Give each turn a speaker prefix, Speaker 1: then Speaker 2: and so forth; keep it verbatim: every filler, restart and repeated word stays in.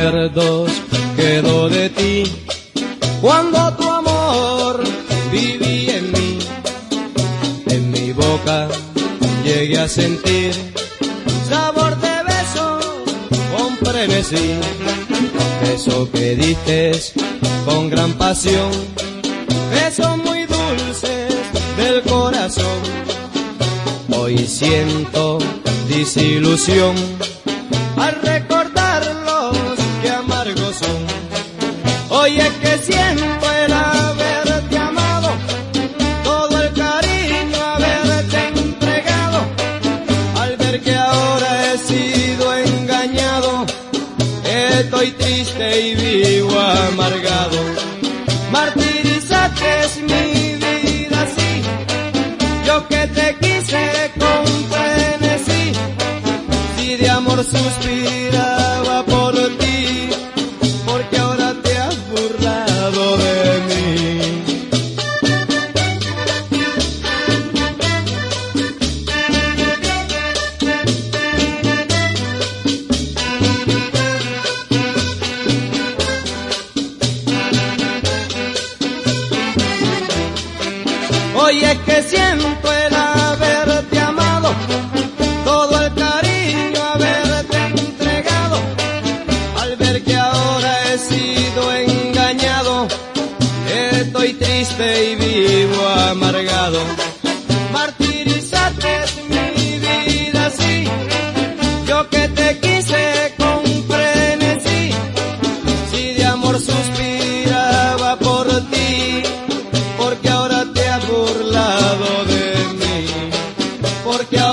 Speaker 1: recuerdos quedó de ti, cuando tu amor vivía en mí. En mi boca llegué a sentir sabor de besos con frenesí, beso que diste con gran pasión, besos muy dulces del corazón. Hoy siento desilusión al recordarlos, que amargos son. Hoy es que siento el haberte amado, todo el cariño haberte entregado, al ver que ahora he sido engañado, estoy triste y vivo amargado. Martirizaste mi vida así, yo que te quise con frenesí, si de amor suspiraba por ti, porque ahora te has burlado de mí. Hoy es que siento el haberte amado, todo el cariño haberte entregado, al ver que ahora he sido engañado, estoy triste y vivo amargado. Martirizaste mi vida así, yo que te quise con frenesí, si de amor suspiraba por ti, porque ahora te has burlado de mí, porque